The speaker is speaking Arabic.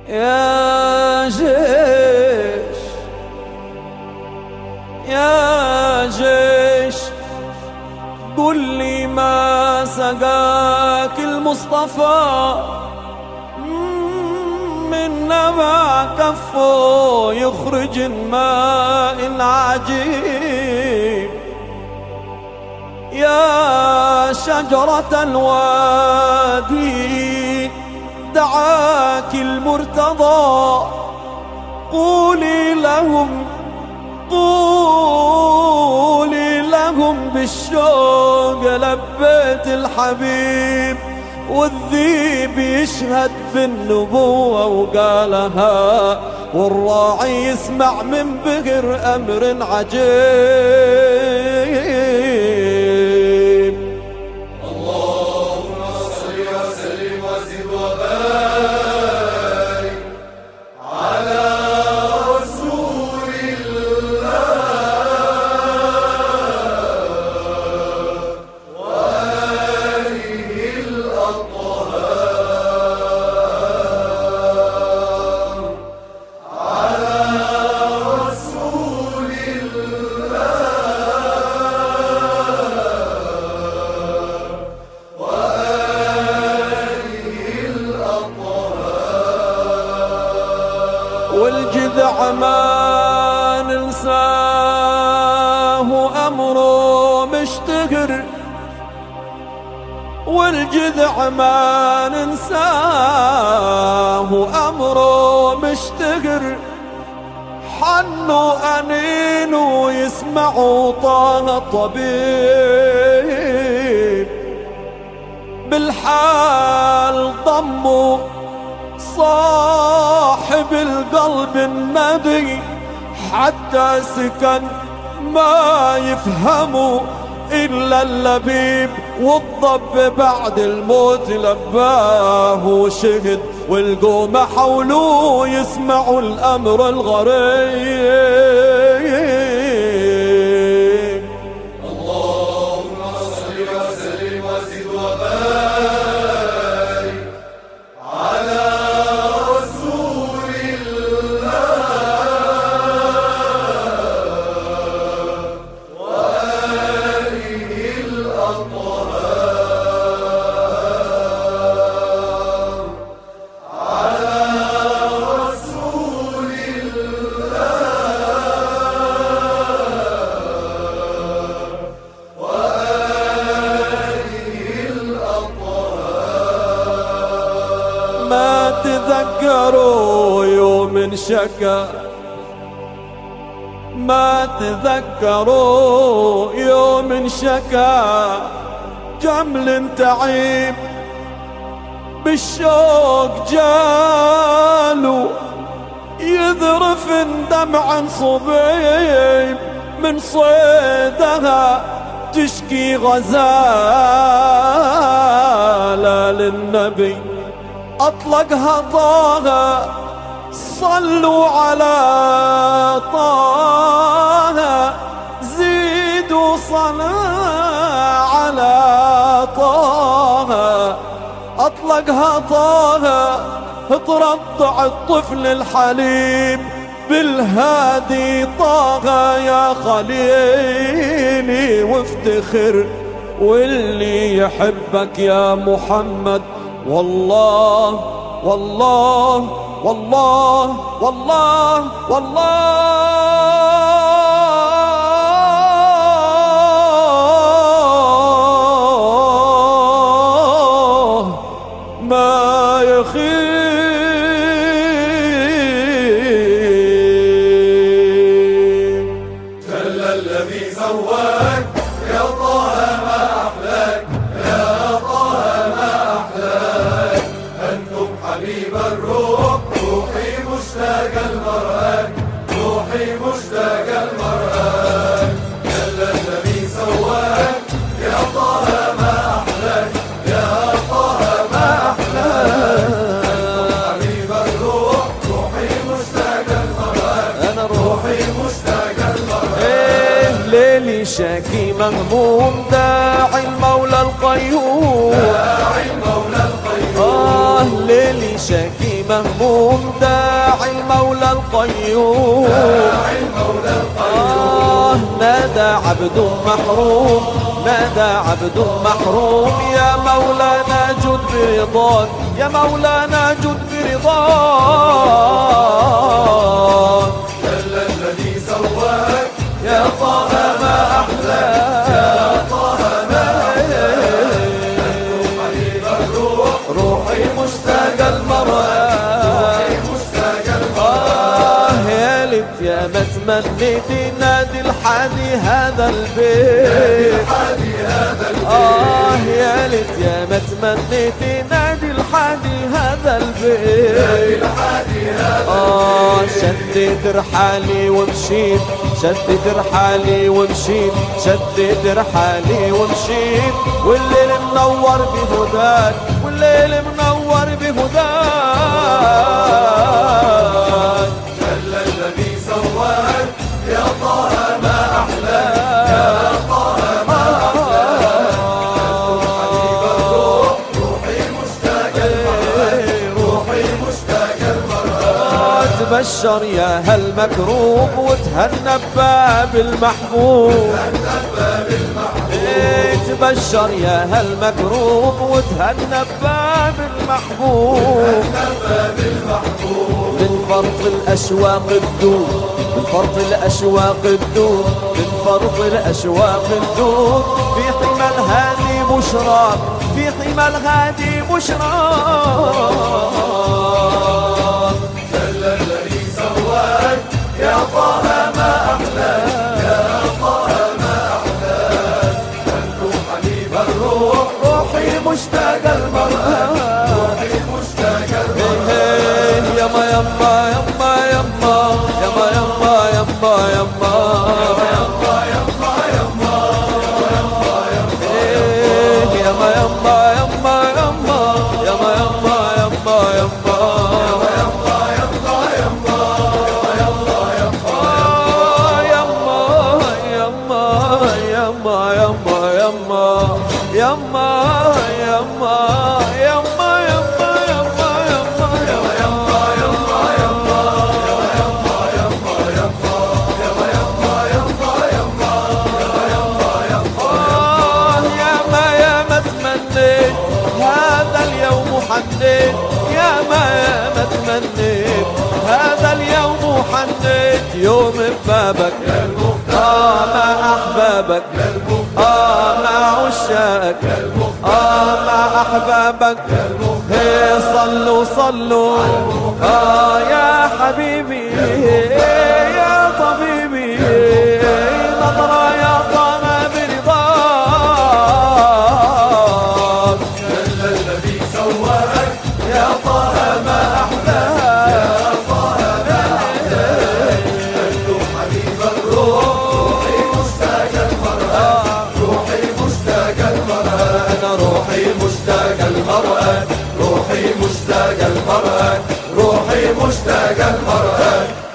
يا جيش يا جيش قل لي ما سقاك المصطفى من نبع كفه يخرج ماء عجيب. يا شجرة الوادي دعاك المرتضى قولي لهم بالشوق لبيت الحبيب. والذيب يشهد بالنبوة وقالها والراعي يسمع من بقر أمر عجيب. اللهم صل وسلم وزد وبارك على رسول الله وآله الأطهار على رسول الله والجذع ما ننساه أمره مشتهر. والجذع ما ننساه أمره مشتهر. حنوا أنينوا يسمعوا طه الطبيب بالحال ضموا صاحب القلب النبي حتى سكن ما يفهموا إلا اللبيب. والضب بعد الموت لباه وشهد والقوم حولوه يسمعوا الأمر الغريب. اللهم صل وسلم وزد وبارك على رسول الله وآله الأطهار على رسول الله وآله الأطهار. ما تذكروا يوم شكا ما تذكروا يوم شكا جمل تعيب بالشوق جالو يذرف دمعا صبيب من صيدها تشكي غزالة للنبي أطلقها طه. صلوا على طه زيدوا صلاة على طه. أطلقها طه ترضع الطفل الحليب بالهادي طه يا خليلي وافتخر واللي يحبك يا محمد. والله والله والله والله والله ما يخيب. جل الذي سواك يا طه ما أحلاك يا طه ما أحلاك. أنتم حبيب الروح روحي مشتاق المرآك روحي مشتاق المرآك. جل الذي سواك يا طه ما أحلاك يا طه ما أحلاك. أنتم حبيب الروح روحي مشتاق المرآك أنا روحي مشتاق المرآك. ليلي شاكي مهموم داعي المولى القيوم داعي المولى القيوم. ليلي شاكي مهموم القيوم، نادى عبد محروم، نادى عبد محروم، يا مولانا جد برضاك، يا مولانا جد برضاك. جل الذي سواك يا طه ما أحلاك، يا طه ما أحلاك، أنتم حبيب الروح، روحي مشتاق المرأة، مشتاق المرأة. يا ليت يا ما تمنيت نادي الحادي هذا البيت، يا ليت يا ما تمنيت نادي الحادي هذا البيت. شديت رحالي ومشيت، شديت رحالي ومشيت، شديت رحالي ومشيت، والليل منور بهداك، والليل منور بهداك. جل الذي سواك يا طه ما أحلاك، يا طه ما أحلاك، أنتم حبيب الروح، روحي مشتاق المرأة، روحي مشتاق المرأة. تبشر يا هالمكروب وتهنى بباب المحبوب، تبشر يا هالمكروب وتهنى بباب المحبوب. من فرط الأشواق تدوب، من فرط الأشواق تدوب، من فرط الأشواق تدوب، في حمى الهادي بشراك، في حمى الهادي بشراك. جل الذي سواك يا طه ما أحلاك، يا طه ما أحلاك، أنتم حبيب الروح، روحي مشتاق المرأة، روحي مشتاق المرأة. يما يما يما يما يما يما يما يما يما يما يما يما يما يما يما يما حنيت، يا ما تمنيت هذا اليوم حنيت، يوم ببابك مع أحبابك، مع عشاقك، مع أحبابك. صلوا صلوا يا حبيبي يا طبيبي، نظرة يا طه برضاك. جل الذي سواك يا طه ما أحلاك، يا طه ما أحلاك، أنتم حبيب الروح، روحي مشتاق المرأة، روحي مشتاق المرأة. أنا روحي مشتاق المرأة، روحي مشتاق المرأة، روحي مشتاق المرأة.